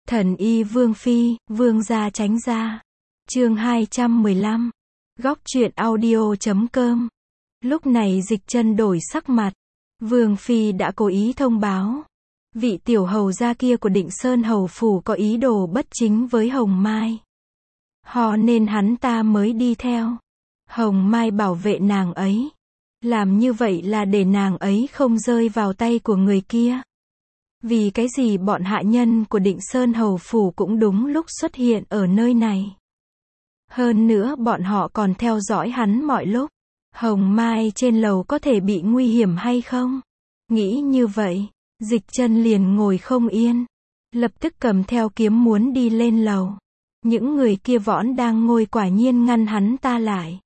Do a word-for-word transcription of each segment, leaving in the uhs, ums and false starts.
Thần y Vương Phi, Vương gia tránh ra. Chương hai trăm mười lăm. Góc truyện audio chấm com. Lúc này Dịch Chân đổi sắc mặt. Vương Phi đã cố ý thông báo. Vị tiểu hầu gia kia của Định Sơn hầu phủ có ý đồ bất chính với Hồng Mai. Họ nên hắn ta mới đi theo. Hồng Mai bảo vệ nàng ấy. Làm như vậy là để nàng ấy không rơi vào tay của người kia. Vì cái gì bọn hạ nhân của Định Sơn hầu phủ cũng đúng lúc xuất hiện ở nơi này. Hơn nữa bọn họ còn theo dõi hắn mọi lúc. Hồng Mai trên lầu có thể bị nguy hiểm hay không? Nghĩ như vậy, Dịch Chân liền ngồi không yên. Lập tức cầm theo kiếm muốn đi lên lầu. Những người kia võn đang ngồi quả nhiên ngăn hắn ta lại.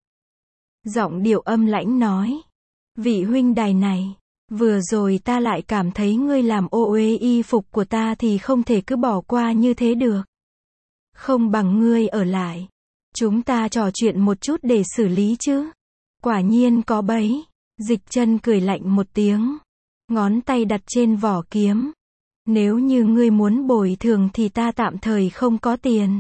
Giọng điệu âm lãnh nói. Vị huynh đài này, vừa rồi ta lại cảm thấy ngươi làm ô uế y phục của ta thì không thể cứ bỏ qua như thế được. Không bằng ngươi ở lại. Chúng ta trò chuyện một chút để xử lý chứ. Quả nhiên có bẫy. Dịch Chân cười lạnh một tiếng. Ngón tay đặt trên vỏ kiếm. Nếu như ngươi muốn bồi thường thì ta tạm thời không có tiền.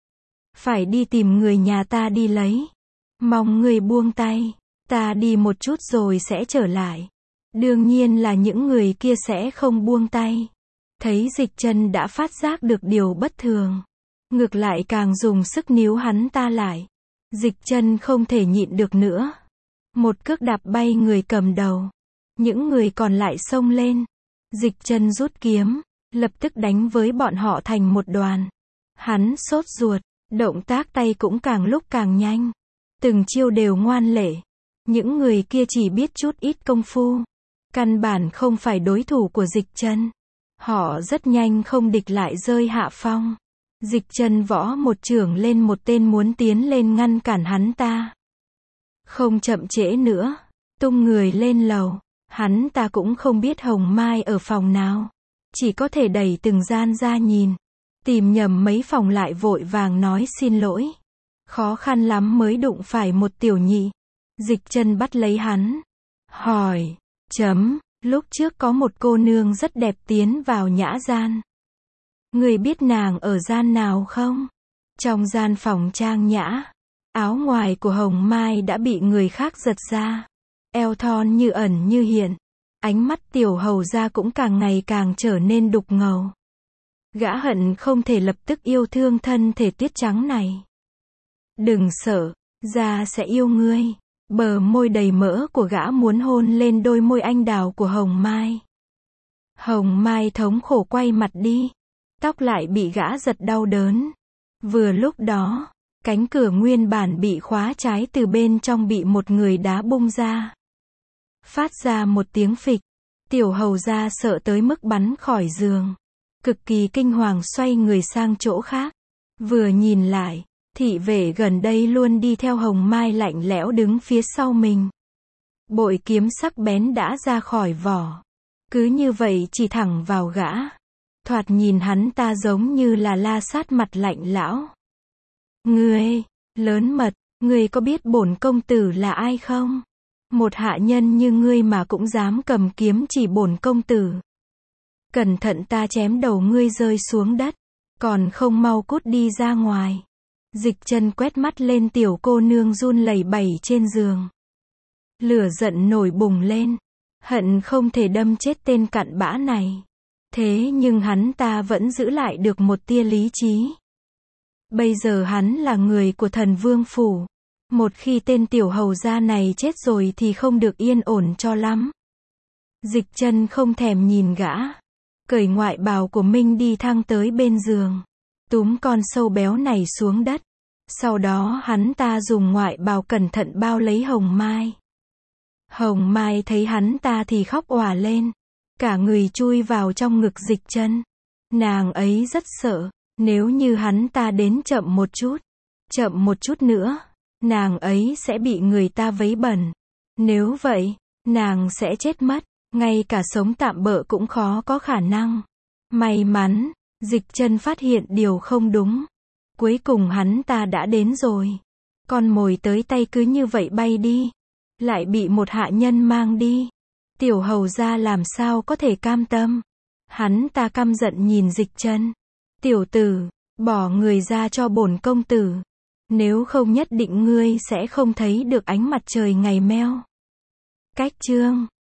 Phải đi tìm người nhà ta đi lấy. Mong ngươi buông tay. Ta đi một chút rồi sẽ trở lại. Đương nhiên là những người kia sẽ không buông tay. Thấy Dịch Chân đã phát giác được điều bất thường. Ngược lại càng dùng sức níu hắn ta lại. Dịch Chân không thể nhịn được nữa. Một cước đạp bay người cầm đầu. Những người còn lại xông lên. Dịch Chân rút kiếm. Lập tức đánh với bọn họ thành một đoàn. Hắn sốt ruột. Động tác tay cũng càng lúc càng nhanh. Từng chiêu đều ngoan lệ. Những người kia chỉ biết chút ít công phu. Căn bản không phải đối thủ của Dịch Chân. Họ rất nhanh không địch lại rơi hạ phong. Dịch Chân võ một chưởng lên một tên muốn tiến lên ngăn cản hắn ta. Không chậm trễ nữa. Tung người lên lầu. Hắn ta cũng không biết Hồng Mai ở phòng nào. Chỉ có thể đẩy từng gian ra nhìn. Tìm nhầm mấy phòng lại vội vàng nói xin lỗi. Khó khăn lắm mới đụng phải một tiểu nhị. Dịch Chân bắt lấy hắn. Hỏi. Chấm. Lúc trước có một cô nương rất đẹp tiến vào nhã gian. Người biết nàng ở gian nào không? Trong gian phòng trang nhã. Áo ngoài của Hồng Mai đã bị người khác giật ra. Eo thon như ẩn như hiện. Ánh mắt tiểu hầu gia cũng càng ngày càng trở nên đục ngầu. Gã hận không thể lập tức yêu thương thân thể tuyết trắng này. Đừng sợ, gia sẽ yêu ngươi. Bờ môi đầy mỡ của gã muốn hôn lên đôi môi anh đào của Hồng Mai. Hồng Mai thống khổ quay mặt đi. Tóc lại bị gã giật đau đớn. Vừa lúc đó, cánh cửa nguyên bản bị khóa trái từ bên trong bị một người đá bung ra. Phát ra một tiếng phịch. Tiểu hầu gia sợ tới mức bắn khỏi giường. Cực kỳ kinh hoàng xoay người sang chỗ khác. Vừa nhìn lại, thị vệ gần đây luôn đi theo Hồng Mai lạnh lẽo đứng phía sau mình. Bội kiếm sắc bén đã ra khỏi vỏ. Cứ như vậy chỉ thẳng vào gã. Thoạt nhìn hắn ta giống như là la sát mặt lạnh lão. Ngươi, lớn mật, ngươi có biết bổn công tử là ai không? Một hạ nhân như ngươi mà cũng dám cầm kiếm chỉ bổn công tử. Cẩn thận ta chém đầu ngươi rơi xuống đất. Còn không mau cút đi ra ngoài. Dịch Chân quét mắt lên tiểu cô nương run lẩy bẩy trên giường. Lửa giận nổi bùng lên. Hận không thể đâm chết tên cặn bã này. Thế nhưng hắn ta vẫn giữ lại được một tia lý trí. Bây giờ hắn là người của Thần Vương phủ. Một khi tên tiểu hầu gia này chết rồi thì không được yên ổn cho lắm. Dịch Chân không thèm nhìn gã. Cởi ngoại bào của Minh đi thăng tới bên giường. Túm con sâu béo này xuống đất. Sau đó hắn ta dùng ngoại bào cẩn thận bao lấy Hồng Mai. Hồng Mai thấy hắn ta thì khóc òa lên. Cả người chui vào trong ngực Dịch Chân. Nàng ấy rất sợ. Nếu như hắn ta đến chậm một chút. Chậm một chút nữa. Nàng ấy sẽ bị người ta vấy bẩn. Nếu vậy, nàng sẽ chết mất. Ngay cả sống tạm bợ cũng khó có khả năng. May mắn, Dịch Chân phát hiện điều không đúng. Cuối cùng hắn ta đã đến rồi. Con mồi tới tay cứ như vậy bay đi. Lại bị một hạ nhân mang đi. Tiểu hầu gia làm sao có thể cam tâm. Hắn ta căm giận nhìn Dịch Chân. Tiểu tử, bỏ người ra cho bổn công tử. Nếu không nhất định ngươi sẽ không thấy được ánh mặt trời ngày meo. Cách chương